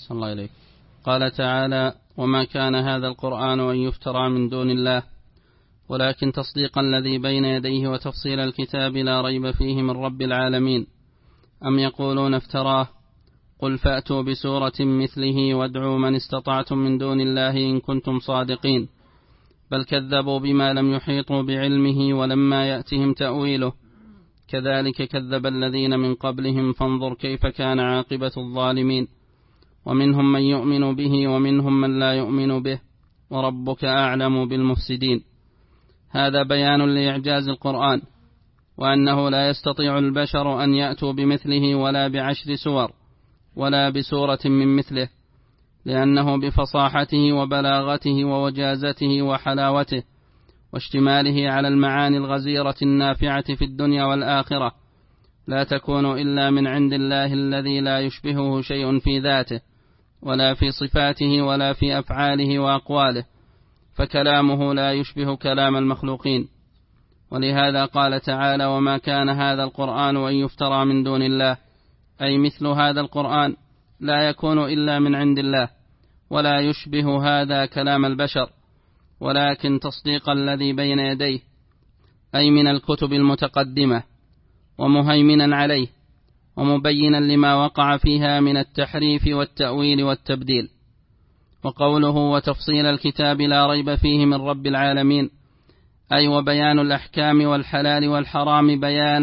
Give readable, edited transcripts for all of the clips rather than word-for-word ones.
صلى الله عليه. قال تعالى: وما كان هذا القرآن أن يفترى من دون الله ولكن تصديق الذي بين يديه وتفصيل الكتاب لا ريب فيه من رب العالمين. أم يقولون افتراه؟ قل فأتوا بسورة مثله وادعوا من استطعتم من دون الله إن كنتم صادقين. بل كذبوا بما لم يحيطوا بعلمه ولما يأتهم تأويله كذلك كذب الذين من قبلهم فانظر كيف كان عاقبة الظالمين. ومنهم من يؤمن به ومنهم من لا يؤمن به وربك أعلم بالمفسدين. هذا بيان لإعجاز القرآن وأنه لا يستطيع البشر أن يأتوا بمثله ولا بعشر سور ولا بسورة من مثله، لأنه بفصاحته وبلاغته ووجازته وحلاوته واشتماله على المعاني الغزيرة النافعة في الدنيا والآخرة لا تكون إلا من عند الله الذي لا يشبهه شيء في ذاته ولا في صفاته ولا في أفعاله وأقواله، فكلامه لا يشبه كلام المخلوقين. ولهذا قال تعالى: وما كان هذا القرآن أن يفترى من دون الله، أي مثل هذا القرآن لا يكون إلا من عند الله ولا يشبه هذا كلام البشر، ولكن تصديق الذي بين يديه أي من الكتب المتقدمة ومهيمنا عليه ومبينا لما وقع فيها من التحريف والتأويل والتبديل. وقوله وتفصيل الكتاب لا ريب فيه من رب العالمين أي وبيان الأحكام والحلال والحرام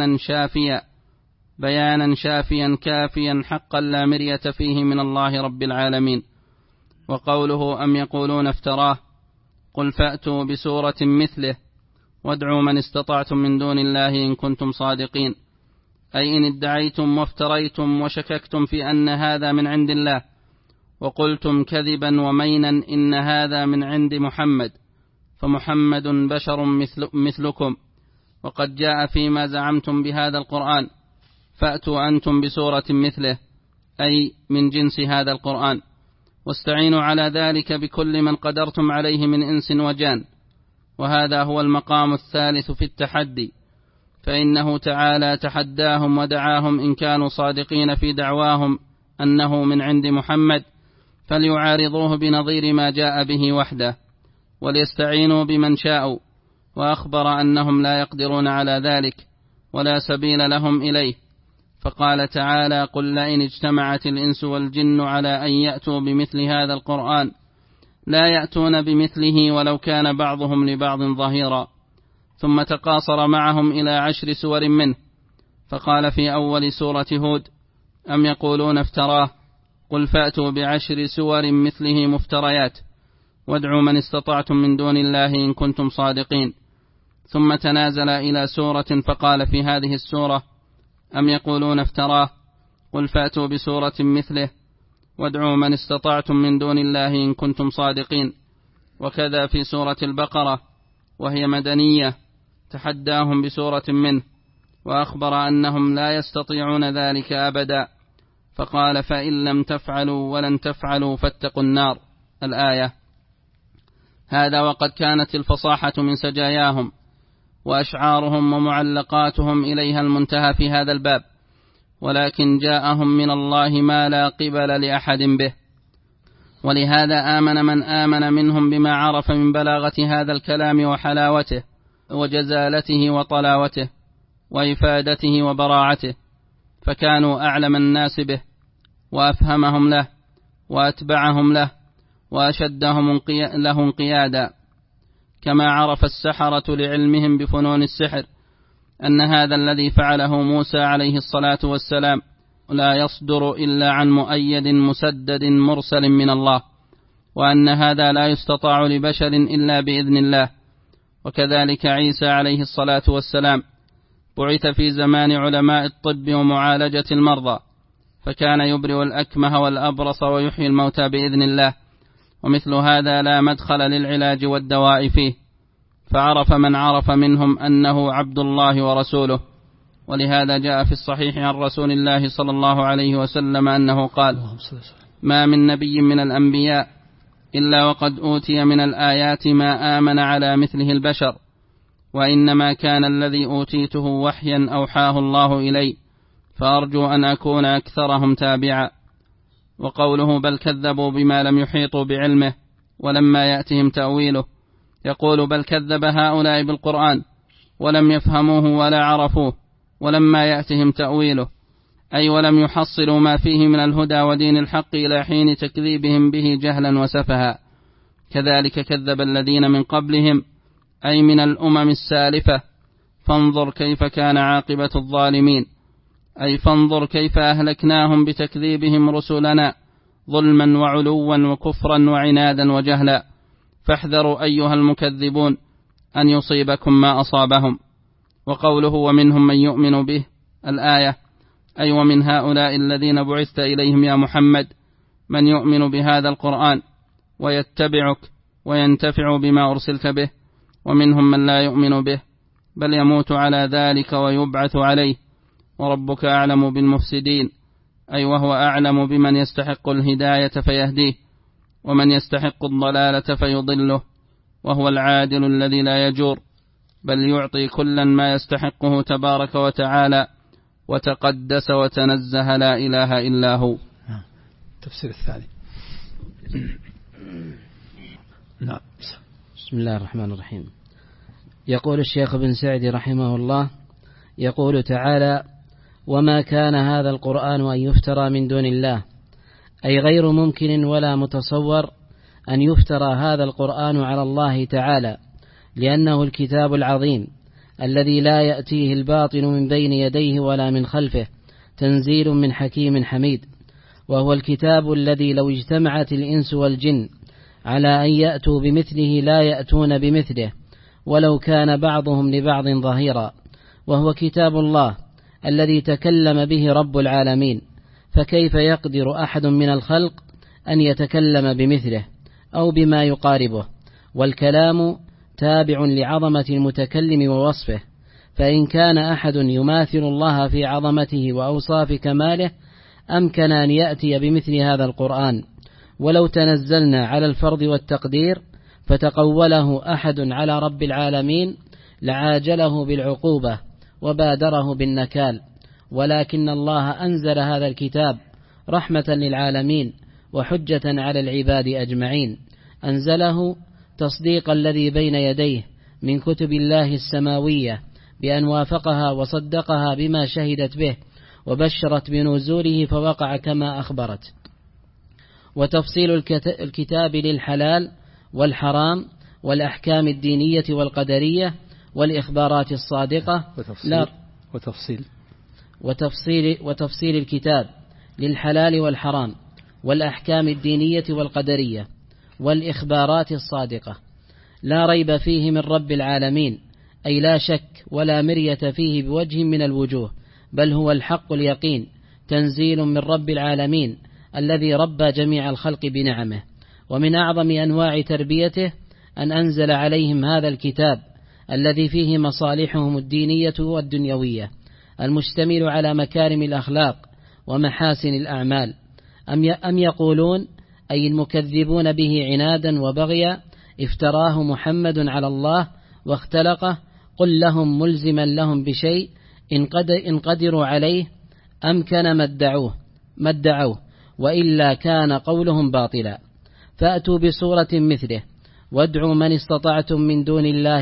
بيانا شافيا كافيا حقا لا مرية فيه من الله رب العالمين. وقوله أم يقولون افتراه قل فأتوا بسورة مثله وادعوا من استطعتم من دون الله إن كنتم صادقين، أي إن ادعيتم وافتريتم وشككتم في أن هذا من عند الله وقلتم كذبا ومينا إن هذا من عند محمد، فمحمد بشر مثلكم وقد جاء فيما زعمتم بهذا القرآن، فأتوا أنتم بسورة مثله أي من جنس هذا القرآن، واستعينوا على ذلك بكل من قدرتم عليه من إنس وجان. وهذا هو المقام الثالث في التحدي، فإنه تعالى تحداهم ودعاهم إن كانوا صادقين في دعواهم أنه من عند محمد فليعارضوه بنظير ما جاء به وحده وليستعينوا بمن شاءوا، وأخبر أنهم لا يقدرون على ذلك ولا سبيل لهم إليه، فقال تعالى: قل لئن اجتمعت الإنس والجن على أن يأتوا بمثل هذا القرآن لا يأتون بمثله ولو كان بعضهم لبعض ظهيرا. ثم تقاصر معهم إلى 10 سور منه، فقال في أول سورة هود: أم يقولون افتراه قل فأتوا ب10 سور مثله مفتريات وادعوا من استطعتم من دون الله إن كنتم صادقين. ثم تنازل إلى سورة فقال في هذه السورة: أم يقولون افتراه قل فأتوا بسورة مثله وادعوا من استطعتم من دون الله إن كنتم صادقين. وكذا في سورة البقرة وهي مدنية تحداهم بسورة منه وأخبر أنهم لا يستطيعون ذلك أبدا، فقال: فإن لم تفعلوا ولن تفعلوا فاتقوا النار، الآية. هذا وقد كانت الفصاحة من سجاياهم وأشعارهم ومعلقاتهم إليها المنتهى في هذا الباب، ولكن جاءهم من الله ما لا قبل لأحد به. ولهذا آمن من آمن منهم بما عرف من بلاغة هذا الكلام وحلاوته وجزالته وطلاوته وإفادته وبراعته، فكانوا أعلم الناس به وأفهمهم له وأتبعهم له وأشدهم له انقيادا، كما عرف السحرة لعلمهم بفنون السحر أن هذا الذي فعله موسى عليه الصلاة والسلام لا يصدر إلا عن مؤيد مسدد مرسل من الله، وأن هذا لا يستطاع لبشر إلا بإذن الله. وكذلك عيسى عليه الصلاة والسلام بعث في زمان علماء الطب ومعالجة المرضى، فكان يبرئ الأكمه والأبرص ويحيي الموتى بإذن الله، ومثل هذا لا مدخل للعلاج والدواء فيه، فعرف من عرف منهم أنه عبد الله ورسوله. ولهذا جاء في الصحيح عن رسول الله صلى الله عليه وسلم أنه قال: ما من نبي من الأنبياء إلا وقد أوتي من الآيات ما آمن على مثله البشر، وإنما كان الذي أوتيته وحيا أوحاه الله إلي، فأرجو أن أكون أكثرهم تابعا. وقوله بل كذبوا بما لم يحيطوا بعلمه ولما يأتهم تأويله، يقول بل كذب هؤلاء بالقرآن ولم يفهموه ولا عرفوه ولما يأتهم تأويله، أي ولم يحصلوا ما فيه من الهدى ودين الحق إلى حين تكذيبهم به جهلا وسفها. كذلك كذب الذين من قبلهم أي من الأمم السالفة، فانظر كيف كان عاقبة الظالمين، أي فانظر كيف أهلكناهم بتكذيبهم رسلنا ظلما وعلوا وكفرا وعنادا وجهلا. فاحذروا أيها المكذبون أن يصيبكم ما أصابهم. وقوله ومنهم من يؤمن به، الآية أي ومن هؤلاء الذين بعثت إليهم يا محمد من يؤمن بهذا القرآن ويتبعك وينتفع بما أرسلت به، ومنهم من لا يؤمن به بل يموت على ذلك ويبعث عليه، وربك أعلم بالمفسدين، أي وهو أعلم بمن يستحق الهداية فيهديه ومن يستحق الضلالة فيضله، وهو العادل الذي لا يجور بل يعطي كلا ما يستحقه تبارك وتعالى وتقدس وتنزه لا إله إلا هو. التفسير الثاني. نعم. بسم الله الرحمن الرحيم. يقول الشيخ بن سعدي رحمه الله، يقول تعالى وما كان هذا القرآن أن يفترى من دون الله، أي غير ممكن ولا متصور أن يفترى هذا القرآن على الله تعالى، لأنه الكتاب العظيم الذي لا يأتيه الباطل من بين يديه ولا من خلفه، تنزيل من حكيم حميد. وهو الكتاب الذي لو اجتمعت الإنس والجن على أن يأتوا بمثله لا يأتون بمثله ولو كان بعضهم لبعض ظهيرا. وهو كتاب الله الذي تكلم به رب العالمين، فكيف يقدر أحد من الخلق أن يتكلم بمثله أو بما يقاربه؟ والكلام تابع لعظمة المتكلم ووصفه، فإن كان أحد يماثل الله في عظمته وأوصاف كماله أمكن أن يأتي بمثل هذا القرآن. ولو تنزلنا على الفرض والتقدير فتقوله أحد على رب العالمين لعاجله بالعقوبة وبادره بالنكال، ولكن الله أنزل هذا الكتاب رحمة للعالمين وحجة على العباد أجمعين. أنزله تصديق الذي بين يديه من كتب الله السماوية بأن وافقها وصدقها بما شهدت به وبشرت بنزوله فوقع كما أخبرت. وتفصيل الكتاب للحلال والحرام والأحكام الدينية والقدرية والإخبارات الصادقة. وتفصيل الكتاب للحلال والحرام والأحكام الدينية والقدرية والإخبارات الصادقة لا ريب فيه من رب العالمين، أي لا شك ولا مرية فيه بوجه من الوجوه، بل هو الحق اليقين، تنزيل من رب العالمين الذي ربى جميع الخلق بنعمه. ومن أعظم أنواع تربيته أن أنزل عليهم هذا الكتاب الذي فيه مصالحهم الدينية والدنيوية، المشتمل على مكارم الأخلاق ومحاسن الأعمال. أم يقولون أي المكذبون به عنادا وبغيا افتراه محمد على الله واختلقه؟ قل لهم ملزما لهم بشيء إن قدروا عليه أمكن ما ادعوه وإلا كان قولهم باطلا. فأتوا بصورة مثله وادعوا من استطعتم من دون الله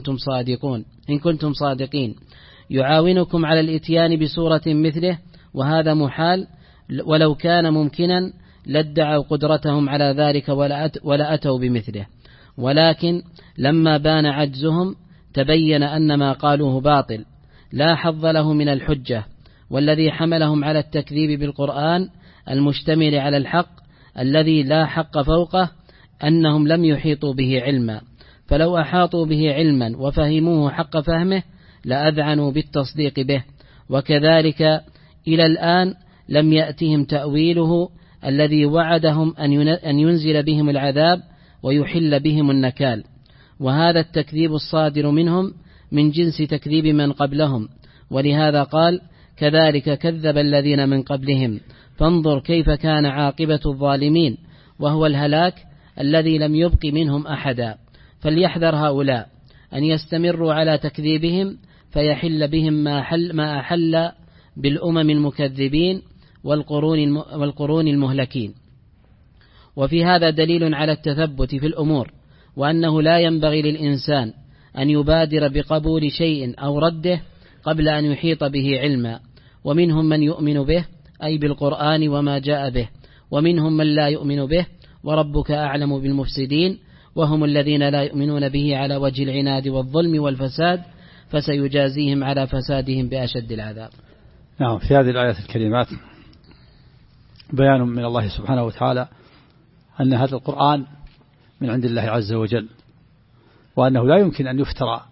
إن كنتم صادقين يعاونكم على الإتيان بصورة مثله، وهذا محال، ولو كان ممكنا لادعوا قدرتهم على ذلك ولا أتوا بمثله. ولكن لما بان عجزهم تبين أن ما قالوه باطل لا حظ له من الحجة، والذي حملهم على التكذيب بالقرآن المشتمل على الحق الذي لا حق فوقه أنهم لم يحيطوا به علما، فلو أحاطوا به علما وفهموه حق فهمه لأذعنوا بالتصديق به. وكذلك إلى الآن لم يأتهم تأويله الذي وعدهم أن ينزل بهم العذاب ويحل بهم النكال. وهذا التكذيب الصادر منهم من جنس تكذيب من قبلهم، ولهذا قال كذلك كذب الذين من قبلهم فانظر كيف كان عاقبة الظالمين، وهو الهلاك الذي لم يبق منهم أحدا. فليحذر هؤلاء أن يستمروا على تكذيبهم فيحل بهم ما أحل بالأمم المكذبين، والقرون المهلكين. وفي هذا دليل على التثبت في الأمور، وأنه لا ينبغي للإنسان أن يبادر بقبول شيء أو رده قبل أن يحيط به علما. ومنهم من يؤمن به، أي بالقرآن وما جاء به، ومنهم من لا يؤمن به، وربك أعلم بالمفسدين، وهم الذين لا يؤمنون به على وجه العناد والظلم والفساد، فسيجازيهم على فسادهم بأشد العذاب. نعم. في هذه الآيات الكريمات بيان من الله سبحانه وتعالى أن هذا القرآن من عند الله عز وجل، وأنه لا يمكن أن يفترى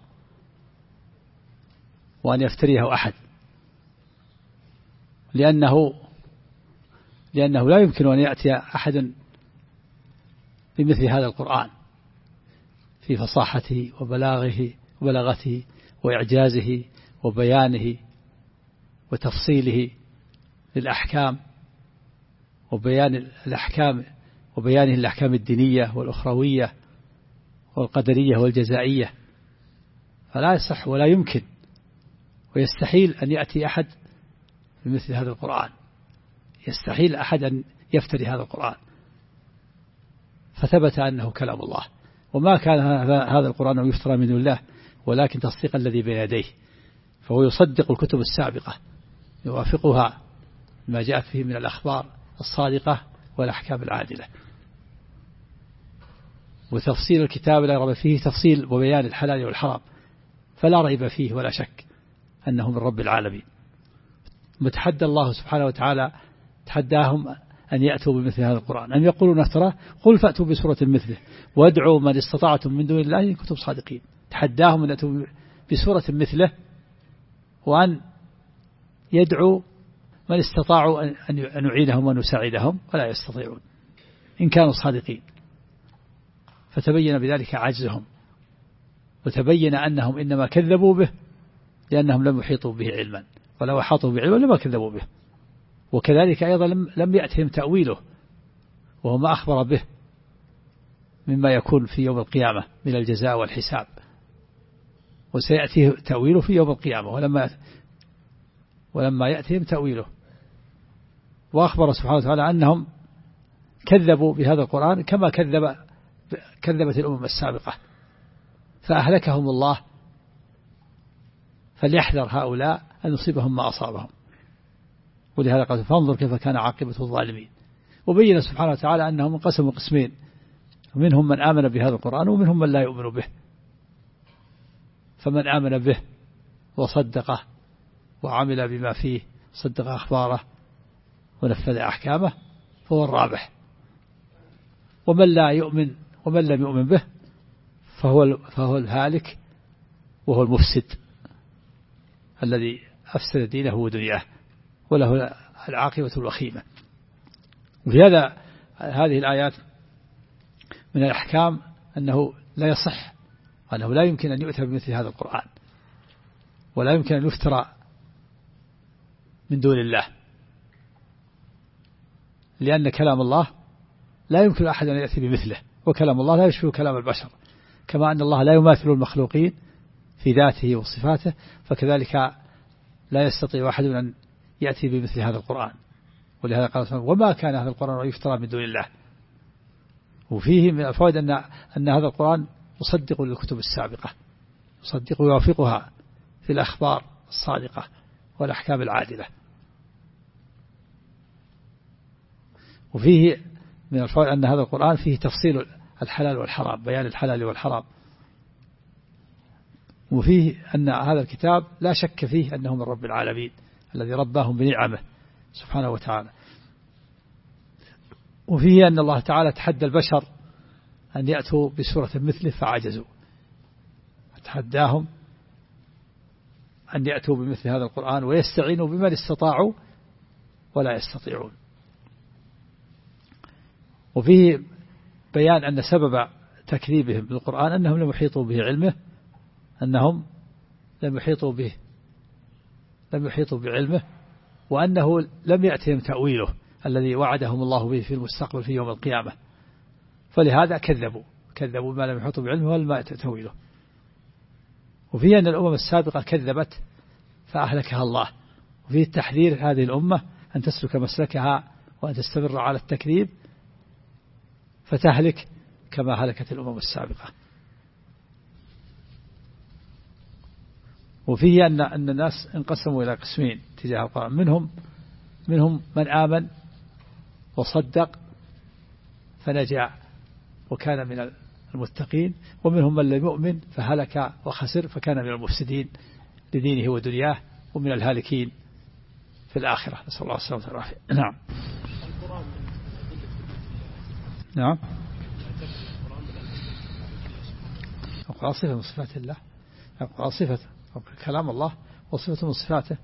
وأن يفتريه أحد، لأنه لا يمكن أن يأتي أحد بمثل هذا القرآن في فصاحته وبلاغته وإعجازه وبيانه وتفصيله للأحكام وبيان الأحكام وبيانه الأحكام الدينية والأخروية والقدرية والجزائية. فلا يصح ولا يمكن ويستحيل أن يأتي أحد بمثل هذا القرآن، يستحيل أحد أن يفتري هذا القرآن. فثبت أنه كلام الله، وما كان هذا القرآن يفترى من الله، ولكن تصديق الذي بين يديه، فهو يصدق الكتب السابقة، يوافقها ما جاءت فيه من الأخبار الصادقة والأحكام العادلة. وتفصيل الكتاب لا ريب فيه تفصيل وبيان الحلال والحرام، فلا ريب فيه ولا شك أنه من رب العالمين. متحدى الله سبحانه وتعالى، تحداهم أن يأتوا بمثل هذا القرآن، أن يقولون افتراه، قل فأتوا بسورة مثله وادعوا من استطعتم من دون الله إن كنتم صادقين. تحداهم أن يأتوا بسورة مثله، وأن يدعوا من استطاعوا أن يعينهم ونساعدهم، ولا يستطيعون إن كانوا صادقين. فتبين بذلك عجزهم، وتبين أنهم إنما كذبوا به لأنهم لم يحيطوا به علما، ولو أحاطوا بعلم لما كذبوا به. وكذلك أيضا لم يأتهم تأويله، وهو ما أخبر به مما يكون في يوم القيامة من الجزاء والحساب، وسيأتيه تأويله في يوم القيامة ولما يأتهم تأويله. وأخبر سبحانه وتعالى أنهم كذبوا بهذا القرآن كما كذبت الأمم السابقة فأهلكهم الله. فليحذر هؤلاء أن يصيبهم ما أصابهم. ولهذا قال فانظر كيف كان عاقبة الظالمين. وبين سبحانه وتعالى أنهم انقسموا قسمين، ومنهم من آمن بهذا القرآن ومنهم من لا يؤمن به. فمن آمن به وصدقه وعمل بما فيه، صدق أخباره ونفذ أحكامه، فهو الرابح. ومن لا يؤمن ومن لم يؤمن به فهو الهالك، وهو المفسد الذي أفسد دينه ودنياه، وله العاقبة الوخيمة. وفي هذه الآيات من الأحكام أنه لا يصح، أنه لا يمكن أن يؤتى بمثل هذا القرآن، ولا يمكن أن يفترى من دون الله، لأن كلام الله لا يمكن أحد أن يأتي بمثله، وكلام الله لا يشبه كلام البشر. كما أن الله لا يماثل المخلوقين في ذاته وصفاته، فكذلك لا يستطيع أحد أن يأتي بمثل هذا القرآن. ولهذا قال وما كان هذا القرآن يفترى من دون الله. وفيه من الفوائد أن هذا القرآن مصدق للكتب السابقة، مصدق ويوافقها في الأخبار الصادقة والأحكام العادلة. وفيه من الفوائد أن هذا القرآن فيه تفصيل الحلال والحرام، بيان الحلال والحرام. وفيه أن هذا الكتاب لا شك فيه أنه من رب العالمين الذي رباهم بنعمه سبحانه وتعالى. وفيه أن الله تعالى تحدى البشر أن يأتوا بسورة مثله فعجزوا، تحداهم أن يأتوا بمثل هذا القرآن ويستعينوا بمن استطاعوا ولا يستطيعون. وفيه بيان أن سبب تكذيبهم بالقرآن أنهم لم يحيطوا به علمه، أنهم لم يحيطوا بعلمه، وأنه لم يأتهم تأويله الذي وعدهم الله به في المستقبل في يوم القيامة، فلهذا كذبوا ما لم يحيطوا بعلمه ولم يأتوا تأويله. وفيه أن الأمم السابقة كذبت فأهلكها الله، وفيه التحذير هذه الأمة أن تسلك مسلكها وأن تستمر على التكذيب فتهلك كما هلكت الأمم السابقة. وفيه أن الناس انقسموا إلى قسمين تجاه القرآن، منهم من آمن وصدق فنجا وكان من المتقين، ومنهم من لم يؤمن فهلك وخسر فكان من المفسدين لدينه ودنياه ومن الهالكين في الآخرة، نسأل الله السلامة والعافية. نعم. نعم. القرآن صفة من صفات الله، القرآن صفة كلام الله وصفة من صفاته،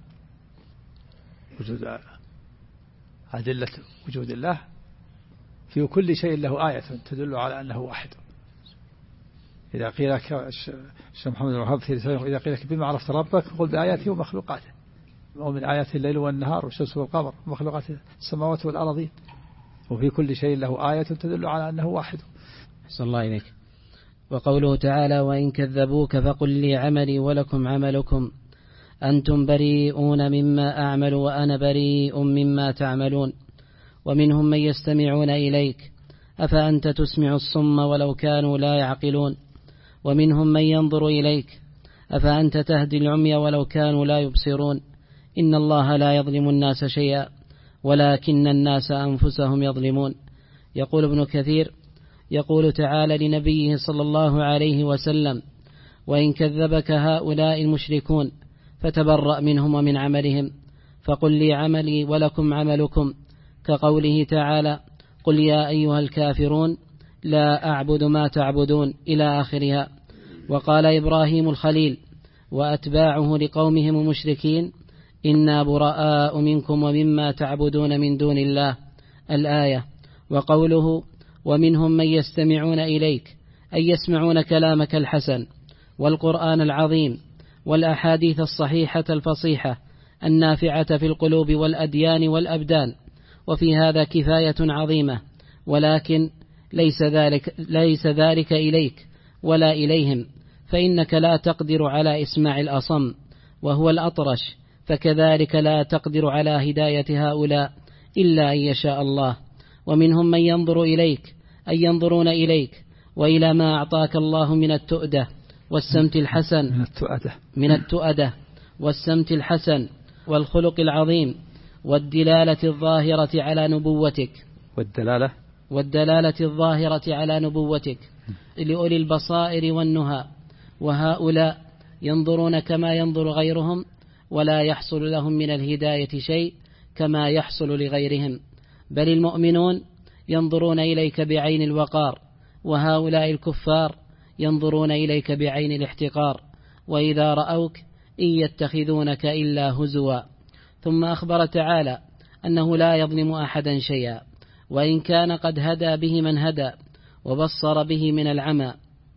وجود أدلة وجود الله في كل شيء له آية تدل على أنه واحد. إذا قيل لك الشيخ محمد الوهاب في رسالة إذا قيل لك بما عرفت ربك قل بآياته ومخلوقاته، ومن آيات الليل والنهار والشمس والقمر ومخلوقات السماوات والأرضين، وفي كل شيء له آية تدل على أنه واحد. أحسن الله إليك. وقوله تعالى وإن كذبوك فقل لي عملي ولكم عملكم أنتم بريئون مما أعمل وأنا بريء مما تعملون. ومنهم من يستمعون إليك أفأنت تسمع الصم ولو كانوا لا يعقلون. ومنهم من ينظر إليك أفأنت تهدي العمي ولو كانوا لا يبصرون. إن الله لا يظلم الناس شيئا ولكن الناس أنفسهم يظلمون. يقول ابن كثير يقول تعالى لنبيه صلى الله عليه وسلم وإن كذبك هؤلاء المشركون فتبرأ منهم ومن عملهم فقل لي عملي ولكم عملكم، كقوله تعالى قل يا أيها الكافرون لا أعبد ما تعبدون إلى آخرها. وقال إبراهيم الخليل وأتباعه لقومهم المشركين إنا براء منكم ومما تعبدون من دون الله الآية. وقوله ومنهم من يستمعون إليك أي يسمعون كلامك الحسن والقرآن العظيم والأحاديث الصحيحة الفصيحة النافعة في القلوب والأديان والأبدان. وفي هذا كفاية عظيمة، ولكن ليس ذلك إليك ولا إليهم، فإنك لا تقدر على إسماع الأصم وهو الأطرش، فكذلك لا تقدر على هداية هؤلاء إلا أن يشاء الله. ومنهم من ينظر إليك أي ينظرون إليك وإلى ما أعطاك الله من التؤدة والسمت الحسن والسمت الحسن والخلق العظيم والدلالة الظاهرة على نبوتك والدلالة الظاهرة على نبوتك لأولي البصائر والنهى. وهؤلاء ينظرون كما ينظر غيرهم ولا يحصل لهم من الهداية شيء كما يحصل لغيرهم، بل المؤمنون ينظرون إليك بعين الوقار، وهؤلاء الكفار ينظرون إليك بعين الاحتقار، وإذا رأوك إن يتخذونك إلا هزوا. ثم أخبر تعالى أنه لا يظلم أحدا شيئا، وإن كان قد هدى به من هدى وبصر به من العمى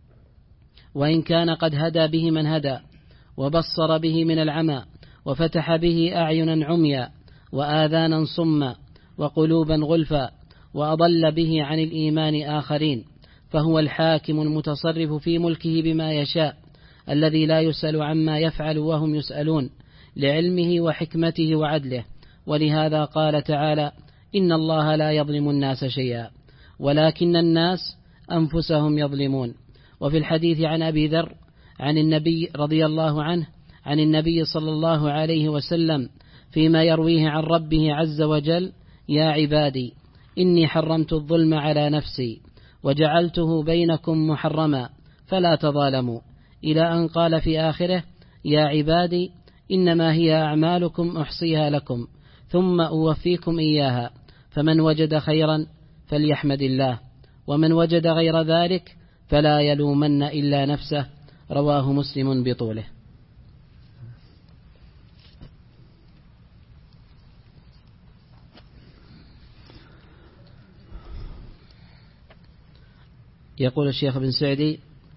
وفتح به أعينا عميا وآذانا صما وقلوبا غلفا وأضل به عن الإيمان آخرين، فهو الحاكم المتصرف في ملكه بما يشاء الذي لا يسأل عما يفعل وهم يسألون، لعلمه وحكمته وعدله. ولهذا قال تعالى إن الله لا يظلم الناس شيئا ولكن الناس أنفسهم يظلمون. وفي الحديث عن أبي ذر عن النبي رضي الله عنه عن النبي صلى الله عليه وسلم فيما يرويه عن ربه عز وجل يا عبادي إني حرمت الظلم على نفسي وجعلته بينكم محرما فلا تظالموا، إلى أن قال في آخره يا عبادي إنما هي أعمالكم أحصيها لكم ثم أوفيكم إياها، فمن وجد خيرا فليحمد الله ومن وجد غير ذلك فلا يلومن إلا نفسه. رواه مسلم بطوله. يقول الشيخ بن سعدي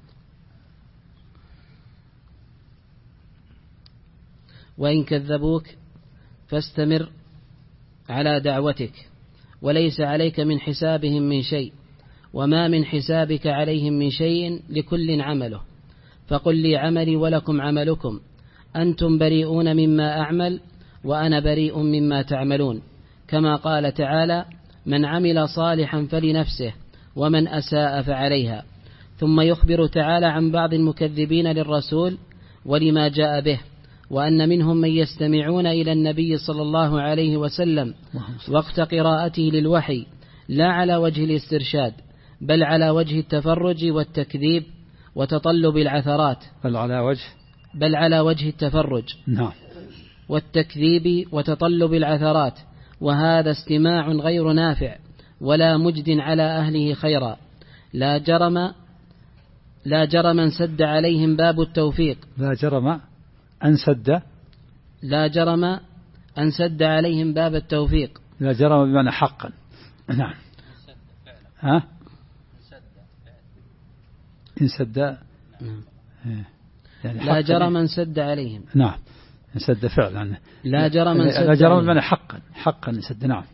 وإن كذبوك فاستمر على دعوتك وليس عليك من حسابهم من شيء وما من حسابك عليهم من شيء لكل عمله، فقل لي عملي ولكم عملكم أنتم بريئون مما أعمل وأنا بريء مما تعملون. كما قال تعالى: من عمل صالحا فلنفسه ومن أساء فعليها. ثم يخبر تعالى عن بعض المكذبين للرسول ولما جاء به، وأن منهم من يستمعون إلى النبي صلى الله عليه وسلم وقت قراءته للوحي لا على وجه الاسترشاد، بل على وجه التفرج والتكذيب وتطلب العثرات، بل على وجه التفرج والتكذيب وتطلب العثرات، وهذا استماع غير نافع ولا مجد على أهله خيرا. لا جرم انسد عليهم باب التوفيق. لا جرم أنسد عليهم باب التوفيق. لا جرم بمعنى حقا. نعم. انسد يعني لا جرم انسد عليهم. نعم. انسد فعلا. لا جرم بمعنى حقا انسد. نعم.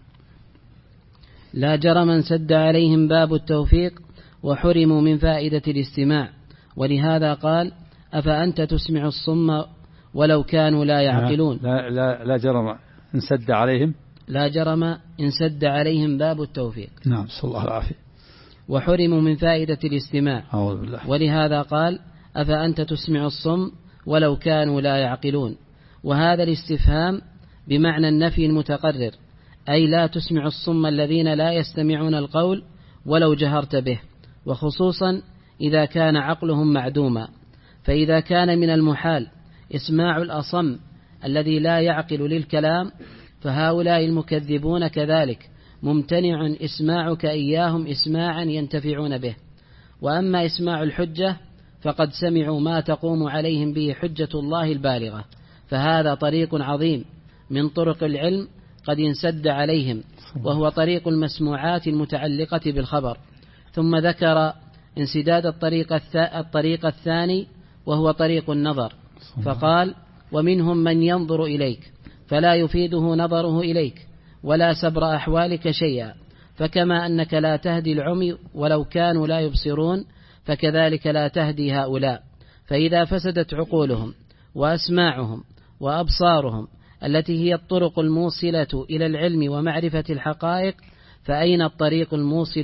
لا جرم انسد عليهم باب التوفيق وحرموا من فائدة الاستماع، ولهذا قال: أفأنت تسمع الصم ولو كانوا لا يعقلون. لا جرم انسد عليهم. لا جرم انسد عليهم باب التوفيق. نعم. صلى الله العافية. وحرموا من فائدة الاستماع. أعوذ بالله. ولهذا قال: أفأنت تسمع الصم ولو كانوا لا يعقلون. وهذا الاستفهام بمعنى النفي المتقرر، أي لا تسمع الصم الذين لا يستمعون القول ولو جهرت به، وخصوصا إذا كان عقلهم معدوما. فإذا كان من المحال إسماع الأصم الذي لا يعقل للكلام، فهؤلاء المكذبون كذلك ممتنع إسماعك إياهم إسماعا ينتفعون به. وأما إسماع الحجة فقد سمعوا ما تقوم عليهم به حجة الله البالغة، فهذا طريق عظيم من طرق العلم قد انسد عليهم، وهو طريق المسموعات المتعلقة بالخبر. ثم ذكر انسداد الطريق الثاني وهو طريق النظر، فقال: ومنهم من ينظر إليك فلا يفيده نظره إليك ولا سبر أحوالك شيئا، فكما أنك لا تهدي العمي ولو كانوا لا يبصرون، فكذلك لا تهدي هؤلاء. فإذا فسدت عقولهم وأسماعهم وأبصارهم التي هي الطرق الموصلة إلى العلم ومعرفة الحقائق، فأين الطريق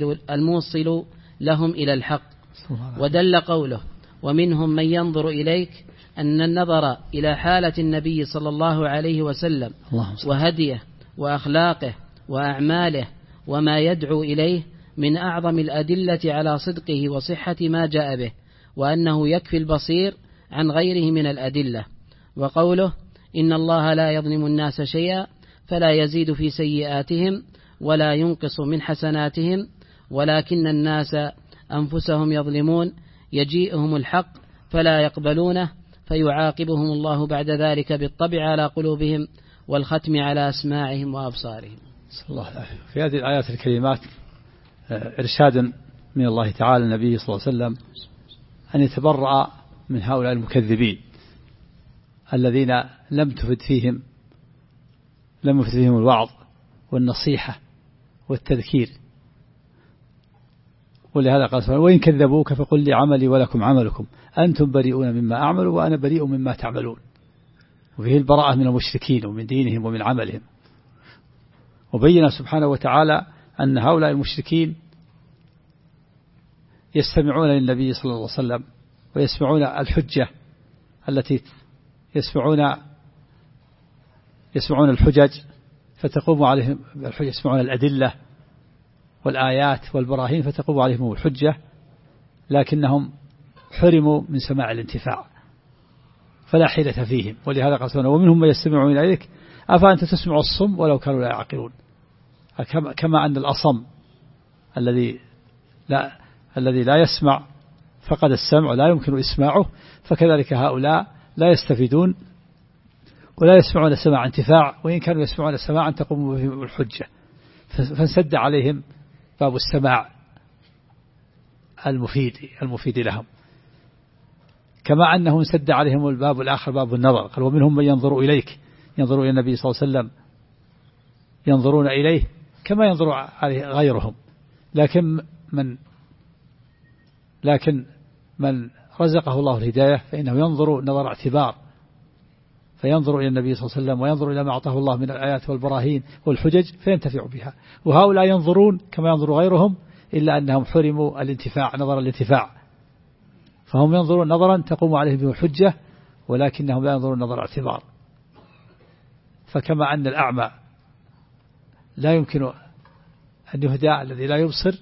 الموصل لهم إلى الحق؟ ودل قوله: ومنهم من ينظر إليك أن النظر إلى حالة النبي صلى الله عليه وسلم وهديه وأخلاقه وأعماله وما يدعو إليه من أعظم الأدلة على صدقه وصحة ما جاء به، وأنه يكفي البصير عن غيره من الأدلة. وقوله: إن الله لا يظلم الناس شيئا فلا يزيد في سيئاتهم ولا ينقص من حسناتهم ولكن الناس أنفسهم يظلمون، يجيئهم الحق فلا يقبلونه فيعاقبهم الله بعد ذلك بالطبع على قلوبهم والختم على أسماعهم وأبصارهم. صلى الله عليه وسلم. في هذه الآيات الكريمات إرشاد من الله تعالى النبي صلى الله عليه وسلم أن يتبرأ من هؤلاء المكذبين الذين لم يفد فيهم الوعظ والنصيحة والتذكير. ولهذا قال: وإن كذبوك فقل لي عملي ولكم عملكم أنتم بريئون مما أعمل وأنا بريء مما تعملون. وفيه البراءة من المشركين ومن دينهم ومن عملهم. وبين سبحانه وتعالى أن هؤلاء المشركين يستمعون للنبي صلى الله عليه وسلم ويسمعون الحجة التي يسمعون الحجج فتقوم عليهم الحجة، يسمعون الأدلة والآيات والبراهين فتقوم عليهم الحجة، لكنهم حرموا من سماع الانتفاع فلا حيلة فيهم. ولهذا قال: ومنهم من يستمعون إليك أفأنت تسمع الصم ولو كانوا لا يعقلون. كما أن الأصم الذي لا يسمع فقد السمع لا يمكن إسماعه، فكذلك هؤلاء لا يستفيدون ولا يسمعون سماع انتفاع، وإن كانوا يسمعون سماعا تقوم بهم الحجة، فانسد عليهم باب السماع المفيد لهم. كما أنه انسد عليهم الباب الآخر باب النظر، قال: ومنهم من ينظر إليك، ينظر إلى النبي صلى الله عليه وسلم، ينظرون إليه كما ينظر عليه غيرهم، لكن من رزقه الله الهداية فإنه ينظر نظر اعتبار، فينظر إلى النبي صلى الله عليه وسلم وينظر إلى ما أعطاه الله من الآيات والبراهين والحجج فينتفع بها. وهؤلاء ينظرون كما ينظر غيرهم إلا أنهم حرموا الانتفاع نظر الانتفاع، فهم ينظرون نظرا تقوم عليهم به الحجة ولكنهم لا ينظرون نظر اعتبار. فكما أن الأعمى لا يمكن أن يهدى الذي لا يبصر،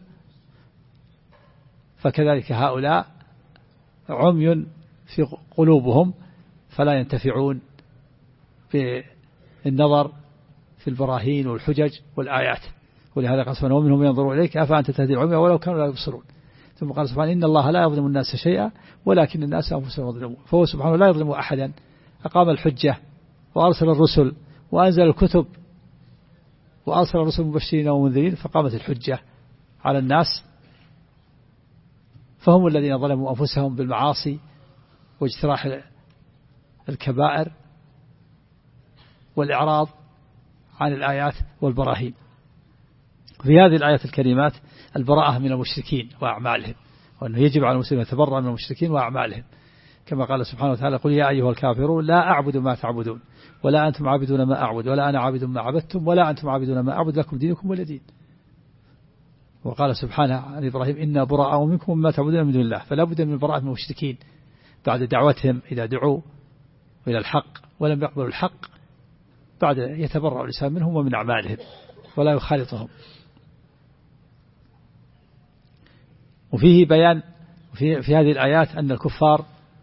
فكذلك هؤلاء عمي في قلوبهم فلا ينتفعون بالنظر في البراهين والحجج والآيات. ولهذا قال سبحانه ومنهم ينظرون إليك أفأنت تهدي العمي ولو كانوا لا يبصرون. ثم قال سبحانه إن الله لا يظلم الناس شيئا ولكن الناس أنفسهم يظلمون. فهو سبحانه لا يظلم أحدا، أقام الحجة وأرسل الرسل وأنزل الكتب وأرسل الرسل مبشرين ومنذرين فقامت الحجة على الناس، فهم الذين ظلموا أنفسهم بالمعاصي واجتراح الكبائر والإعراض عن الآيات والبراهين. في هذه الآيات الكريمات البراءة من المشركين وأعمالهم، وأنه يجب على المسلمين أن يتبرأ من المشركين وأعمالهم، كما قال سبحانه وتعالى قل يا أيها الكافرون لا أعبد ما تعبدون ولا أنتم عابدون ما أعبد ولا أنا عابد ما عبدتم ولا أنتم عابدون ما أعبد لكم دينكم ولا دين. وقال سبحانه عن إبراهيم إنا براء منكم وما تعبدون من دون الله. فلا بد من البراءة من المشركين بعد دعوتهم إذا دعوا إلى الحق ولم يقبلوا الحق، بعد يتبرأ الإنسان منهم ومن أعمالهم ولا يخالطهم. وفيه بيان في هذه الآيات أن الكفار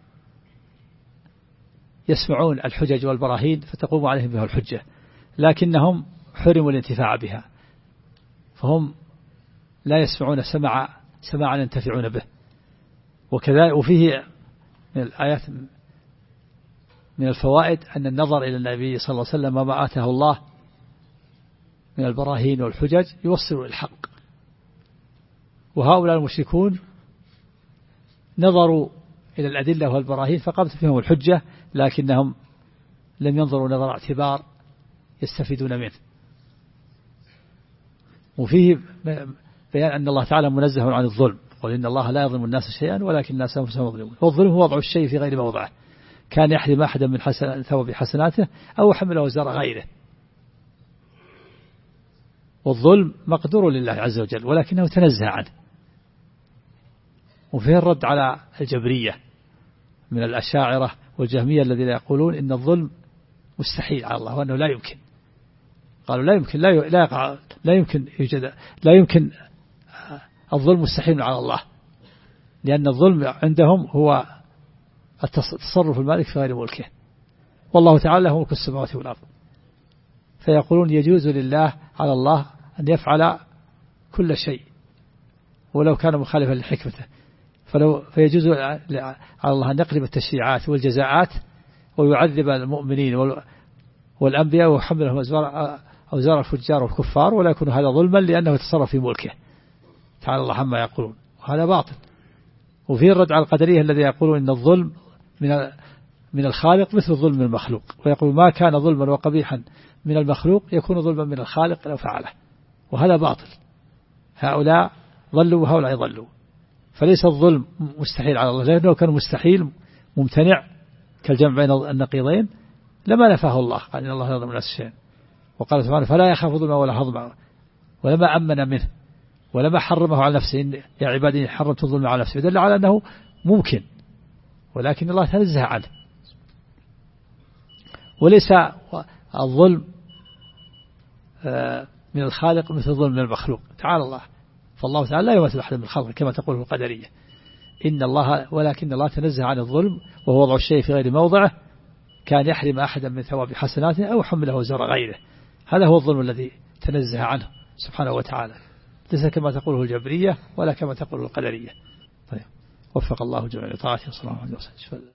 يسمعون الحجج والبراهين فتقوم عليهم بها الحجة، لكنهم حرموا الانتفاع بها، فهم لا يسمعون سماعا ينتفعون به. وكذلك وفيه من الآيات من الفوائد أن النظر إلى النبي صلى الله عليه وسلم وما آتاه الله من البراهين والحجج يوصل الحق. وهؤلاء المشركون نظروا إلى الأدلة والبراهين فقامت فيهم الحجة، لكنهم لم ينظروا نظر اعتبار يستفيدون منه. وفيه بيان أن الله تعالى منزه عن الظلم، قل إن الله لا يظلم الناس شيئا ولكن الناس أنفسهم يظلمون. والظلم هو وضع الشيء في غير موضعه، كان يحرم أحدا من ثواب حسناته أو حمله وزر غيره. والظلم مقدور لله عز وجل ولكنه تنزه عنه. وفيه الرد على الجبرية من الأشاعرة والجهمية الذين يقولون إن الظلم مستحيل على الله وأنه لا يمكن. قالوا لا يمكن الظلم مستحيل على الله، لأن الظلم عندهم هو التصرف المالك في غير ملكه، والله تعالى له ملك السماوات والأرض. فيقولون يجوز لله على الله أن يفعل كل شيء ولو كان مخالفا لحكمته، فيجوز على الله أن يقلب التشريعات والجزاءات ويعذب المؤمنين والأنبياء ويحملهم أوزار الفجار والكفار، ولا يكون هذا ظلما لأنه يتصرف في ملكه تعالى الله عما يقولون، وهذا باطل. وفيه الرد على القدرية الذي يقولون إن الظلم من الخالق مثل ظلم المخلوق، ويقول ما كان ظلما وقبيحا من المخلوق يكون ظلما من الخالق لو فعله، وهذا باطل. هؤلاء ضلوا وهؤلاء ضلوا. فليس الظلم مستحيل على الله، لأنه كان مستحيل ممتنع كالجمع بين النقيضين لما نفاه الله، قال إن الله لا يظلم الناس شيئا. وقال سبحانه فلا يخاف ظلما ولا هضما ولما أمن منه ولما حرمه على نفسه يا عبادي حرمت الظلم على نفسه، يدل على أنه ممكن ولكن الله تنزه عنه. وليس الظلم من الخالق مثل ظلم من المخلوق تعالى الله، فالله تعالى لا يمثل أحد من الخلق كما تقول القدرية. ولكن الله تنزه عن الظلم وهو وضع الشيء في غير موضعه، كان يحرم أحدا من ثواب حسناته أو حمله وزر غيره. هذا هو الظلم الذي تنزه عنه سبحانه وتعالى، ليس كما تقوله الجبرية ولا كما تقوله القدرية. طيب، وفق الله جميع لطاعته وصلى الله عليه وسلم.